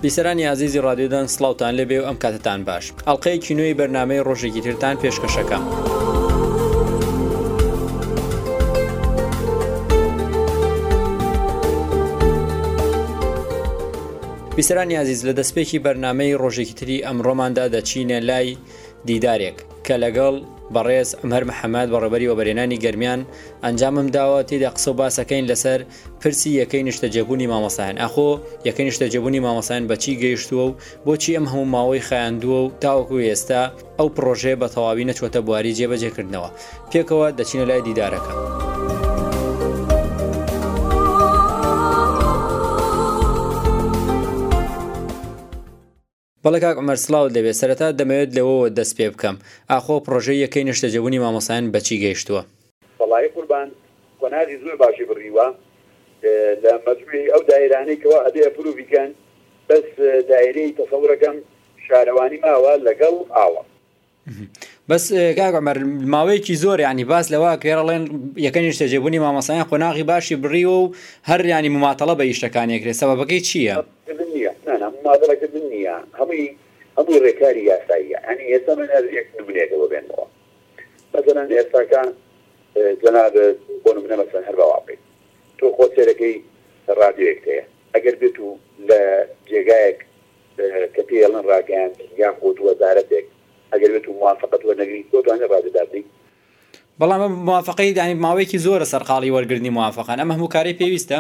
بیسەرانی عزیزی ڕادیۆدان سڵاوتان لەبێ و ئەم کاتتان باش. ئەڵقەیەکی نوێی بەرنامەی ڕۆژێکی ترتان پێشکەشەکەم. بیسەرانی عزیز لە دەستپێکی بەرنامەی ڕۆژێکی تری ئەمڕۆماندا دەچینە لای دیدارێک کە لەگەڵ بەڕێز عومەر محەممەد بەڕێبەری وەبەرهێنانی گەرمیان ئەنجامم داوە تێدا قسە و باسەکەین لەسەر پرسی یەکەی نیشتەجێبوونی مامۆسایان. ئەخۆ یەکەی نیشتەجێبوونی مامۆسایان بەچی گەیشتووە و بۆچی ئەم هەموو ماوەی خایاندووە و تاوەکو ئێستا ئەو پرۆژێ بە تەواوی نەچۆتە بواری جێبەجێکردنەوە. پێکەوە دەچینە لای دیدارەکە. بەڵێ کاک عومەر سڵاوت لەبێ. سەرەتا دەمەوێت لەوەوە دەست پێ بکەم. ئاخۆ پرۆژەی یەکەی نیشتەجێبوونی مامۆسایان بەچی گەیشتووە؟ وەڵاهی قوربان کۆناغی زۆر باشی بڕیوە لە مەجموعی ئەو دایرانەی ئەدێ ئەپروڤ بیکەن، بەس دایرەی تەسەوڕەکەم شارەوانی ماوە لەگەڵ ئاوە. بەس کاک عومەر ماوەیەکی زۆر ینی باس لەوە کێڕەڵێن یەکەی نیشتەجێبوونی مامۆسایان قۆناغی باشی بڕیوە و هەر ینی مماتەڵە بە ئیشەکانێکرێت. سەبەبەکەی چییە؟ مادەڵەکردن نییە، هەمووی ڕێکاری یاساییە. ینی ئێستا من یەک نمونەیەکەوە بێنەوە. مەسەلەن ئێستاکە جەناب بۆ نمونە مەسەلەن هەر بە واقعی تۆ خۆ سێرەکەی ڕادیۆیەک هەیە، ئەگەر بێت و لە جێگایەک کە پێڵن ڕاگەیان یان خۆت وەزارەتێک ئەگەر بێت و موافقەت وەرنەگری تۆ توانێت ڕادەدابنی. بەڵام موافقەی دانی ماوەیەکی زۆرە سەرقاڵی وەرگرتنی موافقان. ئەمە هەموو کارەی پێویستە؟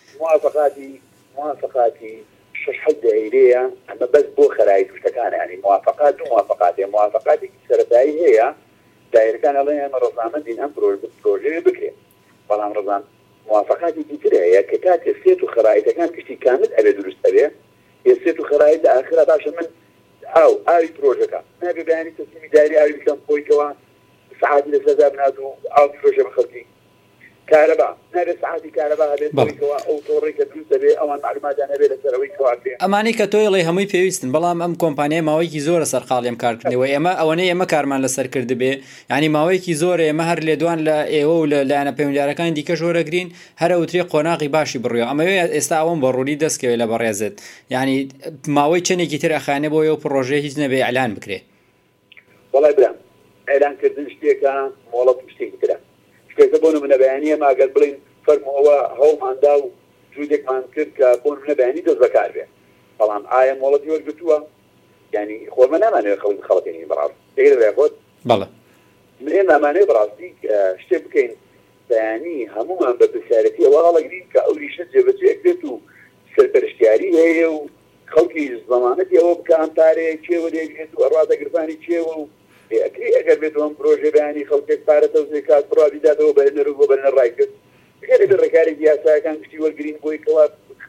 موافقاتی 6 دایرەیە، ئەمە بەس بۆ خەرایی توشتەکانە. ینی موافقات و موافقاتی سەرەتایی هەیە، دایرەکان ئەڵێن ئێمە ڕەزامەندین ئەم پرۆژەیە بکرێت. بەڵام ڕەزام موافقاتی دیتر هەیە کە کاتێ سێت و خەراییتەکان کشتی کامل ئەبێ دروست ئەبێ. سێت و خەراییت لە ئاخرا باشە من ئاوی پرۆژەکە نابێ بەیانی تەسلیمی دایری ئاوی بکەم خۆیکەوە سعاتی لەسەردا بنات و ئاو پرۆژە بە خەڵکی. کارەبا نابێت سعاتی کارەبا هەبێت خۆیکەوە ئەو تۆڕی کە دروست دەبێ ئەوان معلوماتیان هەبێت لەسەرەوەی کەواتێ ئەمانەی کە تۆی ئەڵێ هەمووی پێویستن. بەڵام ئەم کۆمپانیای ماوەیەکی زۆرە سەرقاڵیان کارکردنەوە. ئەوەنەی کارمان لەسەر کردبێ، ینی ماوەیەکی زۆرە ئێمە هەر لێدوان لە ئێوە و لە لایەنە پەیوەندیارەکانی دیکە ژۆرەگرین هەرە وترێ قۆناغی باشی بڕیەوە. ئەمەوێ ئێستا ئەوەم بە ڕووری دەستکەوێت لە بەڕێزت، ینی ماوەی چەندێکی تر ئەخانێ بۆ ئەو پرۆژەیە هیچ نەبێ ئەعلان بکرێ. وەڵای برام ئەعلانکردن شتێکە مۆڵەت شتێکی ترە. شتێکە بۆ نمونە بەیانیە ماگەر بڵین فەرمەوە هەوڵماندا و جوودێکمان کرد کە بۆ نمونە بەیانی دەست بەکار بێ. بەڵام ئایا مۆڵەتی وەرگرتووە؟ ینی خۆمە نامانەوێت خەڵکێنی بەڕاست دەیرێ خۆت. بەڵێ ئێمە ئەمانەیە بەڕاستی شتێک بکەین بەیانی هەمومان بە پرسیارەتی ئەوە هەڵەگرین کە ئەو ریشە جێبەجێ بێت و سەرپەرشتیاری هەیە و خەڵکی زەمانەتی ئەوە بکە ئەمپارەیە چێوە لێبێت و ئەڕادەگرفانی چێوە و ئەگەر بێت ئەم پرۆژێ بەیانی خەڵکێک پارە تەوزێ کات بڕابیداتەوە بەنەر و بۆ بەنە ڕای کرد. گەرێ ڕێکارێکی یاسایەکان گشتی وەرگرین بۆی کەوا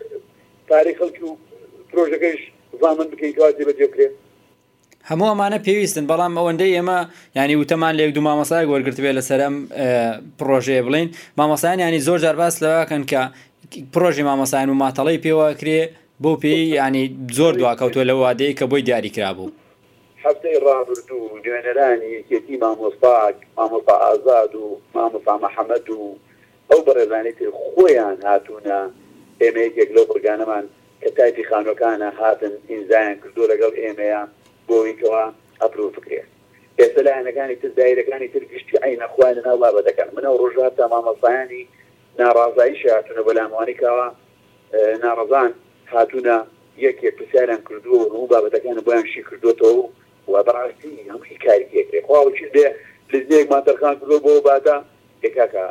پارەی خەڵکی و پرۆژەکەیش زامن بکەین کەوا جێبەجێ بکرێت. هەموو ئەمانە پێویستن. بەڵام ئەوەندەی ئێمە ینی وتەمان لە یەک دوو مامۆسایەک وەرگرتبێت لەسەر ئەم پرۆژەیە بڵین مامۆسایان ینی زۆر جار باس لەوەکەن کە پرۆژی مامۆسایان و ماتەڵەی پێوەکرێ بۆ پێی ینی زۆر دواکەوتووە لە وادەیە کە بۆی دیاری کرابوو. هەفتەی ڕابردوو نوێنەرانی یەکێتی مامۆستا ئازاد و مامۆستا محەممەد و ئەو بەڕێزانەی تر خۆیان هاتوونە ئێمە یەکێک لەو بڕگانەمان کە تایپی خانۆکانە هاتن ئینزایان کردو لەگەڵ ئێمەیە بۆیکەوە ئەپرۆ بکرێت. ئێستا لایەنەکانی تر دایرەکانی تر گشتی عینە خوای لەناو بابەتەکان منە ڕۆژات تا مامۆستایانی ناڕازاییش هاتوونە بە لامەوانی کاوە ناڕەزان هاتوونە یەکێک پرسیاریان کردووە و هەموو بابەتەکانە بۆیان شی کردوتەوە و بەڕاستی هەمووی کارێکێکرێ خواوەچی دێ لەزنێکمان دەرخان کردو بۆ باتە ێکاکە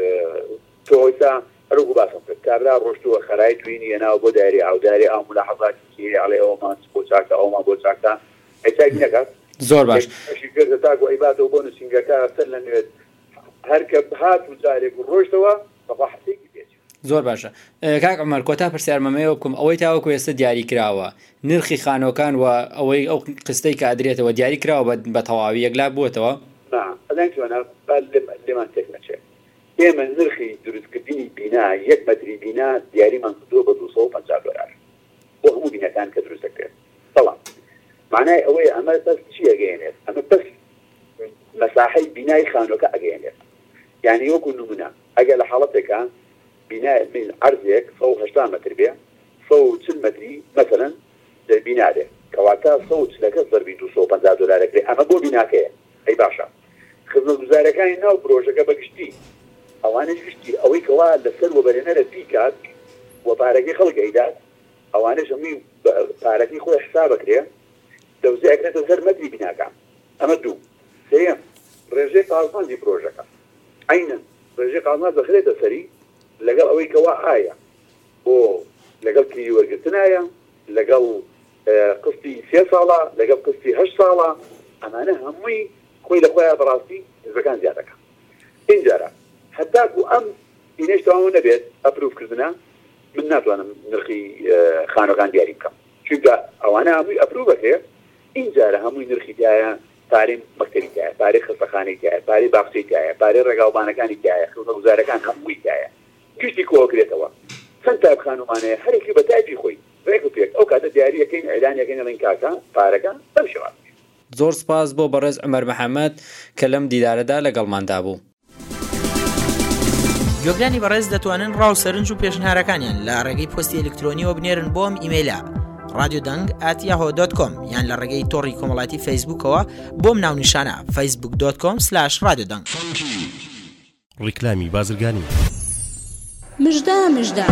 تۆیسا هەروکو باسم کرد کابرا ڕۆشتووە خەرای توینی هێناوە بۆ دایری ئاوداری ئاو ملاحەزاتی ئەڵێ ئەومان بۆ چاکە ئەومان بۆ چاکە ئەیچاک نەکات. زۆر باش کردە تاکو ئەیباتەوە بۆ نووسینگەکە سەر لە نوێت هەرکە هات و جارێک و ڕۆشتەوە بەڕاحەتێکی بێت. زۆر باشە. کاک عومەر کۆتا پرسیارمەمەوە بکەم ئەوەی تاوەکو ئێستا دیاری کراوە نرخی خانۆکان و ئەوەی ئەو قستەی کە ئەدرێتەوە دیاری کراوە بە تەواوی یەکلا بووەتەوە؟ لێمان تێک نەچێت. ئێمە نرخی دروستکردنی بینا 1 مەتری بینا دیاریمان کردووە بە 250 دلار بۆ هەموو بینەکان کە دروست دەکرێت. بەڵام معنای ئەوەیە ئەمە بەس چی ئەگەیەنێت؟ ئەمە بەس مەساحەی بینای خانۆکە ئەگەیەنێت. یعنی وەکو نمونە ئەگەر لە حاڵەتێکە بینای عەرزێک 180 مەتر بێ 140 مەتری مەسەلەن بینارێ کەواتە لەکەس دەربی $250 ئەمە بۆ بیناکەیە ئەی باشە خزمەتگوزارەکانی ناو پرۆژەکە بەگشتی ئەوانش گشتی ئەوەی کەوا لەسەر وەبەرێنەرە پیکات و پارەکەی خەڵکەیدات ئەوانش هەمووی پارەکەی خۆی حساب بکرێ دەوزەیەکرێتە سەر مەتری بیناکە ئەمە دوو سێم ڕێژەی قازانجی پرۆژەکە عینەن ڕێژەی قازانج دەخرێتە سەری لەگەڵ ئەوەی کەوا ئایا بۆ لەگەڵ کیری وەرگرتنایە لەگەڵ قستی 3 ساڵە لەگەڵ قستی 8 ساڵە ئەمانە هەمووی خۆی لە خۆیان بەڕاستی حزبەکان زیادەکە اینجارە هەتاکو ئەم ئینەش تەواو نەبێت ئەپروڤکردنە من ناتوانم نرخی خانەکان دیاری بکەم چونکە ئەوانە هەمووی ئەپروڤەکەیە اینجارە هەمووی نرخی تایە پارەی مەکتەبی تایە پارەی خستەخانەی تایە پارەی باخچەی تایە پارەی ڕێگاوبانەکانی تایە خزمەتگوزارەکان هەمووی تایە گشتی کۆکرێتەوە چەند تایبخانومانەیە هەرێکی بە تایبی خۆی ڕێک و پێک ئەو کاتە دیاریەکەین ئەعلانیەکەین ئەڵێن کاکە پارەکە بەم شێوە. زۆر سپاس بۆ بەڕێز عومەر محەممەد کە لەم دیدارەدا لەگەڵماندا بوو. گوێگرانی بەڕێز دەتوانن ڕاو سەرنج و پێشنهارەکانیان لە ڕێگەی پۆستی ئەلکترۆنیەوە بنێرن بۆم ئیمەیلە radiodang@yahoo.com یان لە ڕێگەی تۆڕی کۆمەڵایەتی فەیسبووکەوە بۆم ناونیشانە facebook.com/radiodang. ڕیکلامی بازرگانی مژدە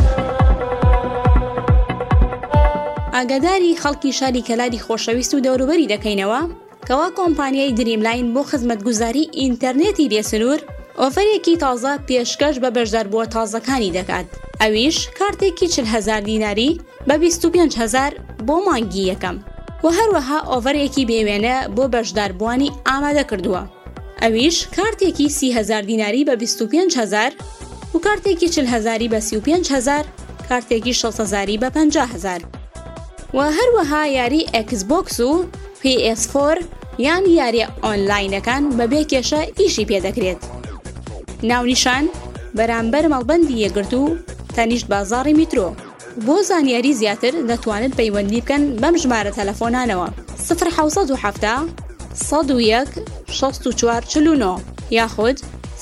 ئاگاداری خەڵکی شاری کەلاری خۆشەویست و دەوروبەری دەکەینەوە کەوا کۆمپانیای دریملاین بۆ خزمەتگوزاری ئینتەرنێتی بێسنوور ئۆفەرێکی تازە پێشکەش بە بەشداربووە تازەکانی دەکات. ئەویش کارتێکی 40,000 دیناری بە 25,000 بۆ مانگی یەکەم و هەروەها ئۆفەرێکی بێوێنە بۆ بەشداربووانی ئامادە کردووە. ئەویش کارتێکی 30,000 دیناری بە 25,000 و کارتێکی 40,000 بە 35,000 کارتێکی 60,000 بە 50,000 و هەروەها یاری ئەکسبۆکس و PS4 یان یاری ئۆنلاینەکان بەبێ کێشە ئیشی پێدەکرێت. ناونیشان بەرامبەر مەڵبەندی یەگرت و تەنیشت بازاڕی میترۆ. بۆ زانیاری زیاتر دەتوانن پەیوەندی بکەن بەم ژمارە تەلەفۆنانەوە 0 101 64 49 یاخود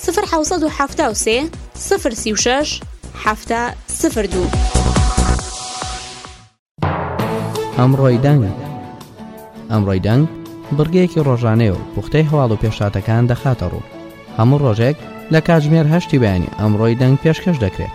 0 036 702. ئەمڕۆی دەنگ بڕگەیەکی ڕۆژانەیە و پوختەی هەواڵ و پێشاتەکان دەخاتە ڕوو. هەموو ڕۆژێک لە کاتژمێر 8 بەیانی ئەمڕۆی دەنگ پێشکەش دەکرێت.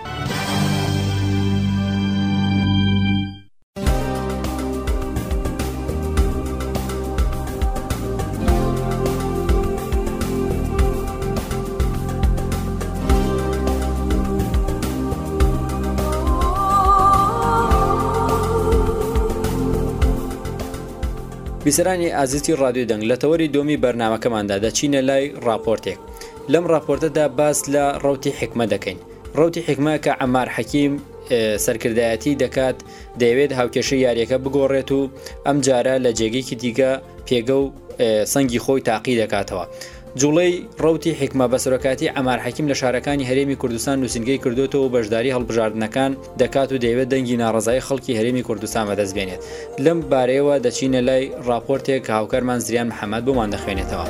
بیسەرانی ئازیزی ڕادیۆ دەنگ لە تەوەری دۆمی بەرنامەکەماندا دەچینە لای راپۆرتێک. لەم راپۆرتەدا باس لە ڕەوتی حکمە دەکەین. ڕەوتی حکمە کە عەمار حەکیم سەرکردایەتی دەکات دەیەوێت هاوکێشەی یاریەکە بگۆڕێت و ئەم جارە لە جێگەیەکی دیکە پێگە و سەنگی خۆی تاقی دەکاتەوە. جوڵەی ڕەوتی حکمە بە سەرۆکاتی عەمار حەکیم لە شارەکانی هەرێمی کوردستان نووسینگەی کردوێتەوە بەشداری هەڵبژاردنەکان دەکات و دەیەوێت دەنگی ناڕەزای خەڵکی هەرێمی کوردستان بەدەستبێنێت. لەم بارەیەوە دەچینە لای راپۆرتێک کە هاوکارمان زریان محەممەد بۆمان دەخوێنێتەوە.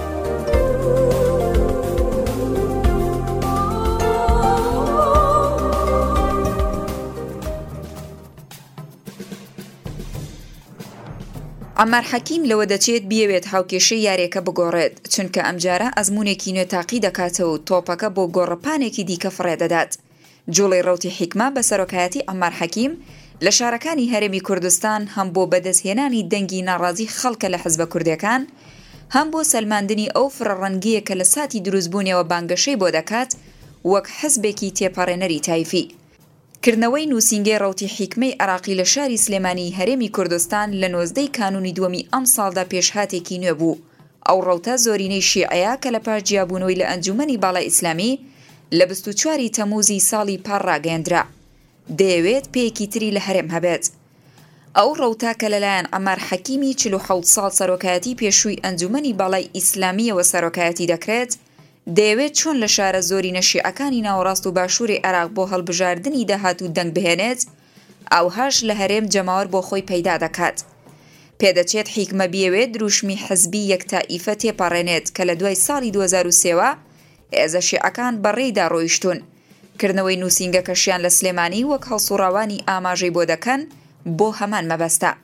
عەمار حەکیم لەوە دەچێت بیەوێت هاوکێشەی یاریەکە بگۆڕێت چونکە ئەمجارە ئەزمونێکی نوێ تاقی دەکاتەوە و تۆپەکە بۆ گۆڕەپانێکی دیکە فڕێدەدات. جوڵەی ڕەوتی حکمە بە سەرۆکایەتی عەمار حەکیم لە شارەکانی هەرێمی کوردستان هەم بۆ بەدەستهێنانی دەنگی ناڕازی خەڵکە لە حزبە کوردەکان هەم بۆ سەلماندنی ئەو فرەڕەنگیە کە لە ساتی دروستبوونیەوە بانگەشەی بۆ دەکات وەک حزبێکی تێپەڕێنەری تایفی. کردنەوەی نووسینگەی ڕەوتی حکمەی عراقی لە شاری سلێمانی هەرێمی کوردستان لە 19 کانونی دووەمی ئەم ساڵدا پێشهاتێکی نوێ بوو. ئەو ڕەوتە زۆرینەی شیعەیە کە لە پاش جیابوونەوەی لە ئەنجومەنی باڵای ئیسلامی لە 24 تەموزی ساڵی پار ڕاگەیاندرا. دەیەوێت پێیەکی تری لە هەرێم هەبێت. ئەو ڕەوتە کە لەلایەن عەمار حەکیمی 47 ساڵ سەرۆکایەتی پێشووی ئەنجومەنی باڵای ئیسلامیەوە سەرۆکایەتی دەکرێت دەیەوێت چۆن لە شارە زۆرینە شیعەکانی ناوەڕاست و باشووری عێراق بۆ هەڵبژاردننی داهات و دەنگ بهێنێت ئەوهاش لە هەرێم جەماوەر بۆ خۆی پەیدا دەکات. پێدەچێت حیکمە بیەوێت دروشمی حزبی یەکتائیفە تێپەڕێنێت کە لە دوای ساڵی 2003ەوە هێزە شیعەکان بەڕێیدا ڕۆیشتون. کردنەوەی نووسینگەکەشیان لە سلێمانی وەک هەڵسوڕاوانی ئاماژەی بۆ دەکەن بۆ هەمان مەبەستە.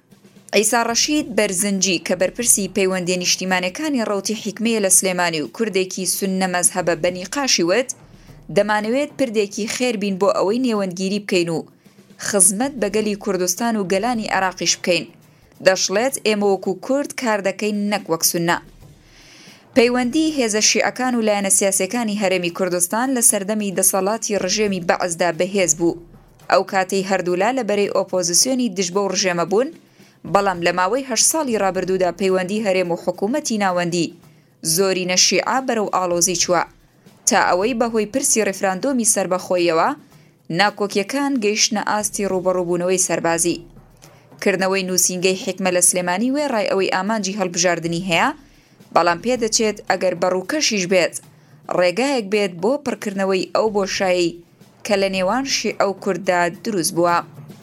ئەیسا ڕەشید بەرزنجی کە بەرپرسی پەیوەندی نیشتیمانەکانی ڕەوتی حیکمەیە لە سلێمانی و کوردێکی سوننە مەزهەبە بەنی قاشی وت دەمانەوێت پردێکی خێر بین بۆ ئەوەی نێوەندگیری بکەین و خزمەت بەگەلی کوردستان و گەلانی عێراقیش بکەین. دەشڵێت ئێمە وەکو کورد کار دەکەین نەک وەک سوننە. پەیوەندی هێزە شیعەکان و لایەنە سیاسیەکانی هەرێمی کوردستان لە سەردەمی دەسەڵاتی ڕژێمی بەعزدا بەهێز بوو. ئەو کاتەی هەردوولا لەبەرەی ئۆپۆزیسیۆنی دژبە و ڕژێمە بوون، بەڵام لە ماوەی 8 ساڵی ڕابردوودا پەیوەندی هەرێم و حکوومەتی ناوەندی زۆرینە شیعە بەرەو ئاڵۆزی چووە تا ئەوەی بەهۆی پرسی ڕێفراندۆمی سەربەخۆیەوە ناکۆکیەکان گەیشتنە ئاستی ڕوبەڕووبوونەوەی سەربازی. کردنەوەی نووسینگەی حکمە لە سلێمانی وێڕای ئەوەی ئامانجی هەڵبژاردننی هەیە، بەڵام پێدەچێت ئەگەر بەڕووکەشیش بێت ڕێگایەک بێت بۆ پڕکردنەوەی ئەو بۆشایی کە لە نێوان شیعە و کورددا دروست بووە.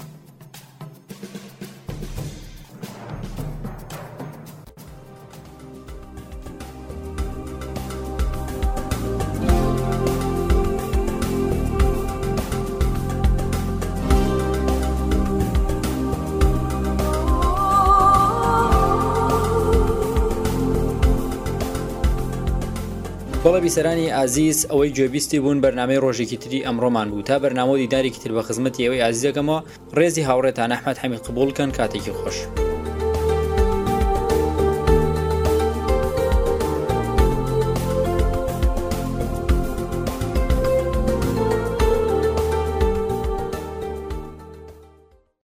بەڵێ بیسەرانی ئازیز ئەوەی گوێبیستی بوون بەرنامەی ڕۆژێکی تری ئەمڕۆمان بوو. تا بەرنامە دیدارێکی تر بە خزمەتی ئەوەی ئازیزەکەمەوە ڕێزی هاوڕێتان ئەحمەد حەمید قبوڵکەن. کاتێکی خۆش.